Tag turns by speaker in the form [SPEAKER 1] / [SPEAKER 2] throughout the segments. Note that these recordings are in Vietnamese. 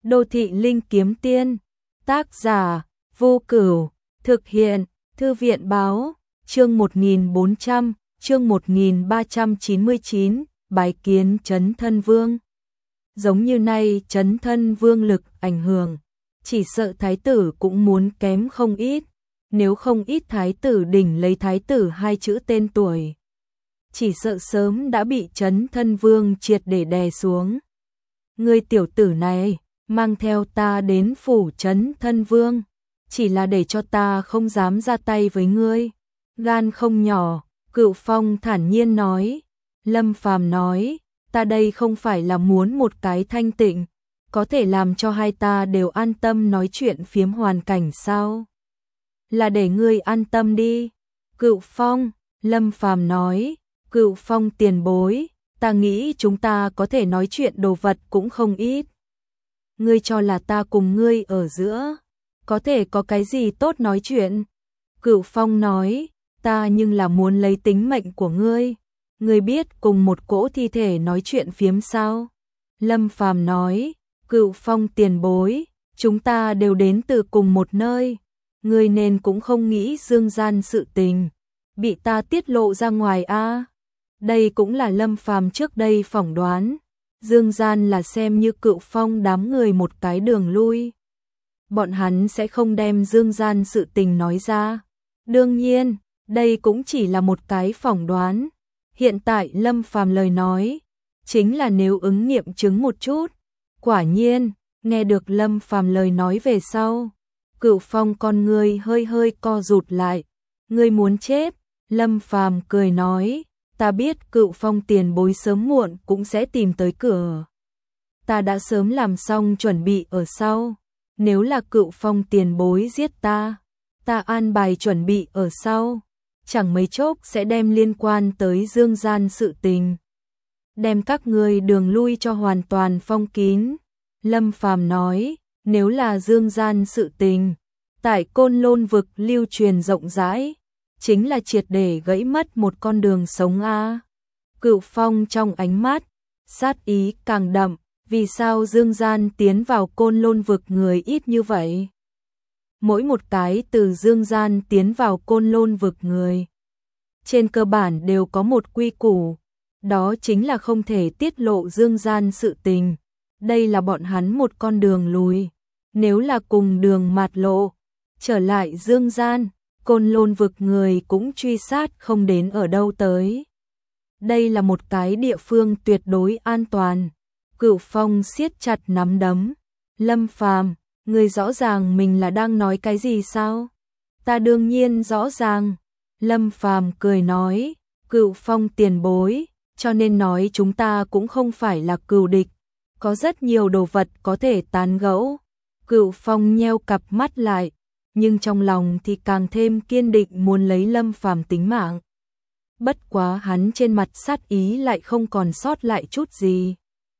[SPEAKER 1] Đô thị linh kiếm tiên, tác giả, Vô Cửu, thực hiện, Thư viện báo, chương 1400, chương 1399, bái kiến Chấn Thân Vương. Giống như nay Chấn Thân Vương lực ảnh hưởng, chỉ sợ thái tử cũng muốn kém không ít, nếu không ít thái tử đỉnh lấy thái tử hai chữ tên tuổi. Chỉ sợ sớm đã bị Chấn Thân Vương triệt để đè xuống. Ngươi tiểu tử này, mang theo ta đến phủ Chấn Thân Vương, chỉ là để cho ta không dám ra tay với ngươi. Gan không nhỏ, Cửu Phong thản nhiên nói. Lâm Phàm nói, ta đây không phải là muốn một cái thanh tịnh, có thể làm cho hai ta đều an tâm nói chuyện phiếm hoàn cảnh sao? Là để ngươi an tâm đi. Cửu Phong, Lâm Phàm nói, Cửu Phong tiền bối, ta nghĩ chúng ta có thể nói chuyện đồ vật cũng không ít. Ngươi cho là ta cùng ngươi ở giữa, có thể có cái gì tốt nói chuyện? Cửu Phong nói, ta nhưng là muốn lấy tính mệnh của ngươi. Ngươi biết cùng một cỗ thi thể nói chuyện phiếm sao? Lâm Phàm nói, Cửu Phong tiền bối, chúng ta đều đến từ cùng một nơi, ngươi nên cũng không nghĩ dương gian sự tình bị ta tiết lộ ra ngoài a. Đây cũng là Lâm Phàm trước đây phỏng đoán, dương gian là xem như Cửu Phong đám người một cái đường lui. Bọn hắn sẽ không đem dương gian sự tình nói ra. Đương nhiên, đây cũng chỉ là một cái phỏng đoán. Hiện tại Lâm Phàm lời nói, chính là nếu ứng nghiệm chứng một chút. Quả nhiên, nghe được Lâm Phàm lời nói về sau, Cửu Phong con ngươi hơi hơi co rụt lại. Ngươi muốn chết? Lâm Phàm cười nói, ta biết Cửu Phong tiền bối sớm muộn cũng sẽ tìm tới cửa. Ta đã sớm làm xong chuẩn bị ở sau. Nếu là Cửu Phong tiền bối giết ta, ta an bài chuẩn bị ở sau, chẳng mấy chốc sẽ đem liên quan tới dương gian sự tình, đem các ngươi đường lui cho hoàn toàn phong kín. Lâm Phàm nói, nếu là dương gian sự tình, tại Côn Lôn vực lưu truyền rộng rãi, chính là triệt để gãy mất một con đường sống a. Cửu Phong trong ánh mắt, sát ý càng đậm, vì sao dương gian tiến vào Côn Lôn vực người ít như vậy? Mỗi một cái từ dương gian tiến vào Côn Lôn vực người, trên cơ bản đều có một quy củ, đó chính là không thể tiết lộ dương gian sự tình. Đây là bọn hắn một con đường lùi, nếu là cùng đường mạt lộ, trở lại dương gian, Côn Lôn vực người cũng truy sát không đến ở đâu tới. Đây là một cái địa phương tuyệt đối an toàn. Cửu Phong siết chặt nắm đấm. Lâm Phàm, ngươi rõ ràng mình là đang nói cái gì sao? Ta đương nhiên rõ ràng. Lâm Phàm cười nói, Cửu Phong tiền bối, cho nên nói chúng ta cũng không phải là cừu địch, có rất nhiều đồ vật có thể tán gẫu. Cửu Phong nheo cặp mắt lại, nhưng trong lòng thì càng thêm kiên định muốn lấy Lâm Phàm tính mạng. Bất quá hắn trên mặt sát ý lại không còn sót lại chút gì.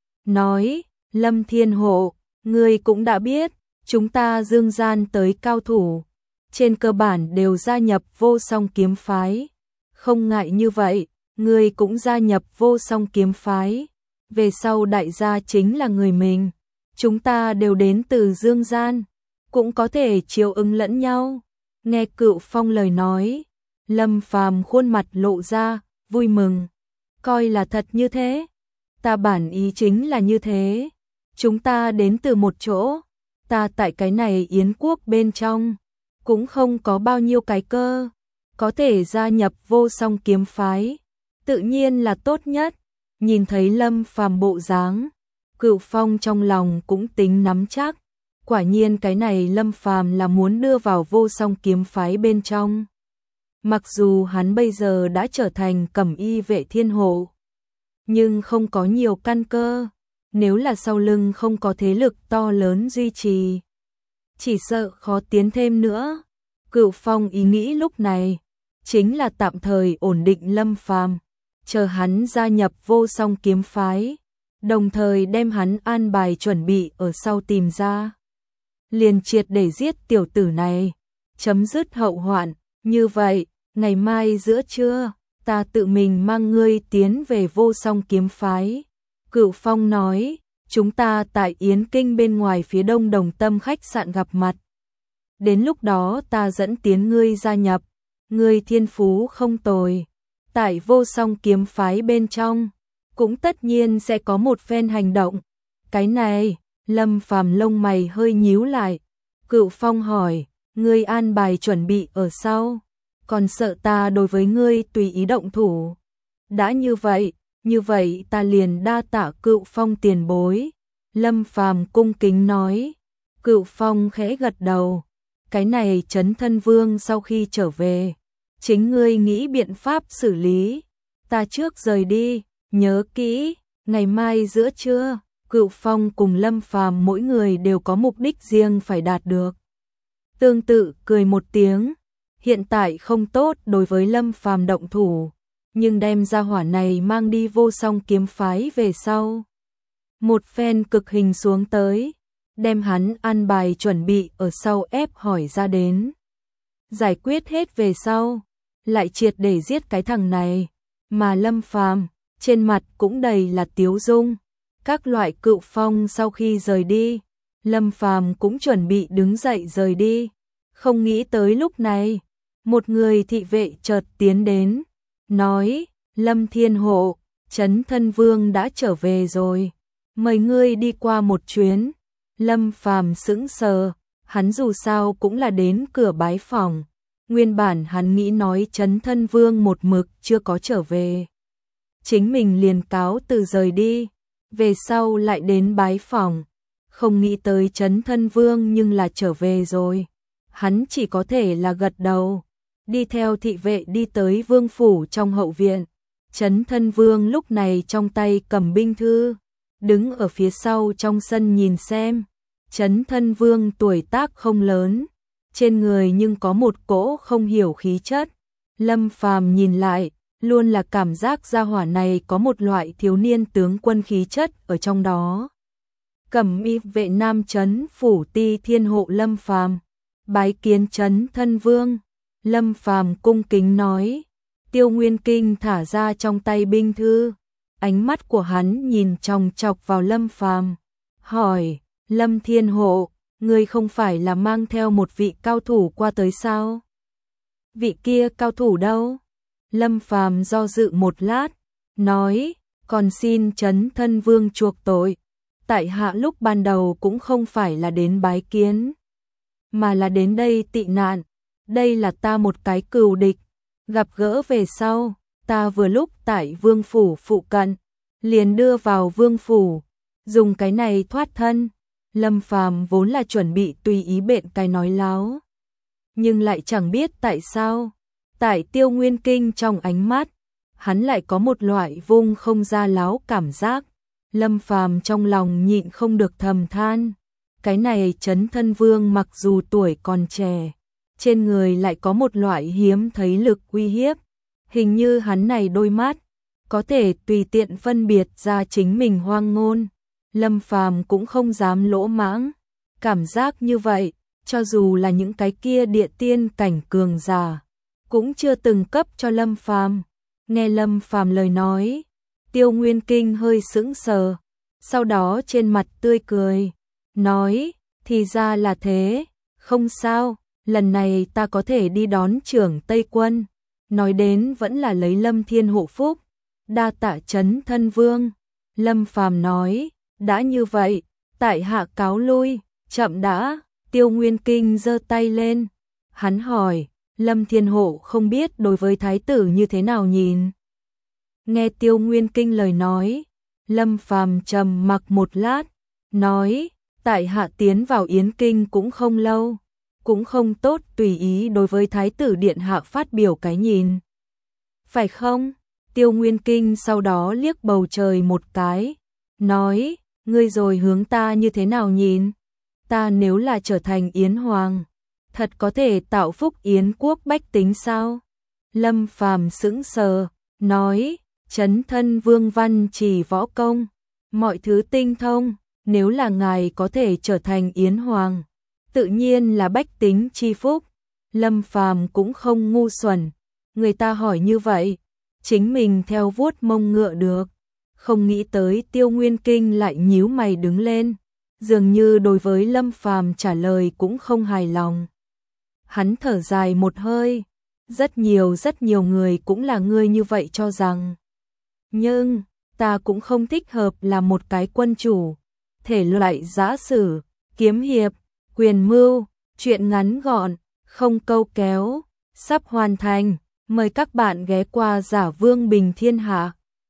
[SPEAKER 1] Nói, Lâm Thiên Hộ, ngươi cũng đã biết, chúng ta dương gian tới cao thủ, trên cơ bản đều gia nhập Vô Song kiếm phái. Không ngại như vậy, ngươi cũng gia nhập Vô Song kiếm phái. Về sau đại gia chính là người mình, chúng ta đều đến từ dương gian, cũng có thể chiều ứng lẫn nhau. Nghe Cửu Phong lời nói, Lâm Phàm khuôn mặt lộ ra, vui mừng. Coi là thật như thế. Ta bản ý chính là như thế. Chúng ta đến từ một chỗ. Ta tại cái này Yến quốc bên trong, cũng không có bao nhiêu cái cơ, có thể gia nhập Vô Song kiếm phái, tự nhiên là tốt nhất. Nhìn thấy Lâm Phàm bộ dáng, Cửu Phong trong lòng cũng tính nắm chắc. Quả nhiên cái này Lâm Phàm là muốn đưa vào Vô Song kiếm phái bên trong. Mặc dù hắn bây giờ đã trở thành Cẩm Y vệ thiên hộ, nhưng không có nhiều căn cơ. Nếu là sau lưng không có thế lực to lớn duy trì, chỉ sợ khó tiến thêm nữa. Cửu Phong ý nghĩ lúc này chính là tạm thời ổn định Lâm Phàm, chờ hắn gia nhập Vô Song kiếm phái, đồng thời đem hắn an bài chuẩn bị ở sau tìm ra, liền triệt để giết tiểu tử này, chấm dứt hậu hoạn. Như vậy, ngày mai giữa trưa, ta tự mình mang ngươi tiến về Vô Song kiếm phái. Cửu Phong nói, chúng ta tại Yến Kinh bên ngoài phía đông Đồng Tâm khách sạn gặp mặt. Đến lúc đó ta dẫn tiến ngươi gia nhập, ngươi thiên phú không tồi. Tại Vô Song kiếm phái bên trong, cũng tất nhiên sẽ có một phen hành động. Cái này, Lâm Phàm lông mày hơi nhíu lại. Cửu Phong hỏi, ngươi an bài chuẩn bị ở sau, còn sợ ta đối với ngươi tùy ý động thủ. Đã như vậy ta liền đa tạ Cửu Phong tiền bối. Lâm Phàm cung kính nói. Cửu Phong khẽ gật đầu. Cái này Chấn Thân Vương sau khi trở về, chính ngươi nghĩ biện pháp xử lý. Ta trước rời đi, nhớ kỹ, ngày mai giữa trưa, Cửu Phong cùng Lâm Phàm mỗi người đều có mục đích riêng phải đạt được. Tương tự cười một tiếng, hiện tại không tốt đối với Lâm Phàm động thủ, nhưng đem ra hỏa này mang đi Vô Song kiếm phái về sau. Một phen cực hình xuống tới, đem hắn an bài chuẩn bị ở sau ép hỏi ra đến. Giải quyết hết về sau, lại triệt để giết cái thằng này, mà Lâm Phàm trên mặt cũng đầy là tiếu dung. Các loại Cửu Phong sau khi rời đi, Lâm Phàm cũng chuẩn bị đứng dậy rời đi. Không nghĩ tới lúc này, một người thị vệ chợt tiến đến, nói, Lâm Thiên Hộ, Chấn Thân Vương đã trở về rồi, mời ngươi đi qua một chuyến. Lâm Phàm sững sờ, hắn dù sao cũng là đến cửa bái phỏng. Nguyên bản hắn nghĩ nói Chấn Thân Vương một mực chưa có trở về, chính mình liền cáo từ rời đi, về sau lại đến bái phỏng. Không nghĩ tới Chấn Thân Vương nhưng là trở về rồi. Hắn chỉ có thể là gật đầu, đi theo thị vệ đi tới vương phủ trong hậu viện. Chấn Thân Vương lúc này trong tay cầm binh thư, đứng ở phía sau trong sân nhìn xem. Chấn Thân Vương tuổi tác không lớn, trên người nhưng có một cỗ không hiểu khí chất. Lâm Phàm nhìn lại, luôn là cảm giác gia hỏa này có một loại thiếu niên tướng quân khí chất ở trong đó. Cẩm Y vệ Nam Chấn phủ Ti Thiên Hộ Lâm Phàm, bái kiến Chấn Thân Vương. Lâm Phàm cung kính nói. Tiêu Nguyên Kinh thả ra trong tay binh thư, ánh mắt của hắn nhìn chòng chọc vào Lâm Phàm, hỏi: Lâm Thiên Hộ, ngươi không phải là mang theo một vị cao thủ qua tới sao? Vị kia cao thủ đâu? Lâm Phàm do dự một lát, nói: còn xin Chấn Thân Vương chuộc tội, tại hạ lúc ban đầu cũng không phải là đến bái kiến, mà là đến đây tị nạn. Đây là ta một cái cừu địch, gặp gỡ về sau, ta vừa lúc tại vương phủ phụ cận, liền đưa vào vương phủ, dùng cái này thoát thân. Lâm Phàm vốn là chuẩn bị tùy ý bện cái nói láo, nhưng lại chẳng biết tại sao, tại Tiêu Nguyên Kinh trong ánh mắt, hắn lại có một loại vung không ra láo cảm giác. Lâm Phàm trong lòng nhịn không được thầm than, cái này Chấn Thân Vương mặc dù tuổi còn trẻ, trên người lại có một loại hiếm thấy lực uy hiếp. Hình như hắn này đôi mắt có thể tùy tiện phân biệt ra chính mình hoang ngôn. Lâm Phàm cũng không dám lỗ mãng, cảm giác như vậy, cho dù là những cái kia địa tiên cảnh cường giả, cũng chưa từng cấp cho Lâm Phàm. Nghe Lâm Phàm lời nói, Tiêu Nguyên Kinh hơi sững sờ, sau đó trên mặt tươi cười, nói: thì ra là thế, không sao, lần này ta có thể đi đón trưởng Tây Quân. Nói đến vẫn là lấy Lâm Thiên hộ phúc, đa tạ Chấn Thân Vương. Lâm Phàm nói: đã như vậy, tại hạ cáo lui. Chậm đã. Tiêu Nguyên Kinh giơ tay lên, hắn hỏi: Lâm Thiên hộ không biết đối với thái tử như thế nào nhìn? Nghe Tiêu Nguyên Kinh lời nói, Lâm Phàm trầm mặc một lát, nói: tại hạ tiến vào Yến Kinh cũng không lâu, cũng không tốt tùy ý đối với thái tử điện hạ phát biểu cái nhìn. Phải không? Tiêu Nguyên Kinh sau đó liếc bầu trời một cái, nói: ngươi rồi hướng ta như thế nào nhìn? Ta nếu là trở thành Yến Hoàng, thật có thể tạo phúc Yến quốc bách tính sao? Lâm Phàm sững sờ, nói: Chấn Thân Vương văn chỉ võ công, mọi thứ tinh thông, nếu là ngài có thể trở thành Yến Hoàng, tự nhiên là bách tính chi phúc. Lâm Phàm cũng không ngu xuẩn, người ta hỏi như vậy, chính mình theo vuốt mông ngựa được, Không nghĩ tới Tiêu Nguyên Kinh lại nhíu mày đứng lên, dường như đối với Lâm Phàm trả lời cũng không hài lòng. Hắn thở dài một hơi, rất nhiều người cũng là ngươi như vậy cho rằng. Nhưng, ta cũng không thích hợp là một cái quân chủ, thể loại giã sử, kiếm hiệp, quyền mưu, chuyện ngắn gọn, không câu kéo, sắp hoàn thành, mời các bạn ghé qua Giả Vương Bình Thiên Hạ.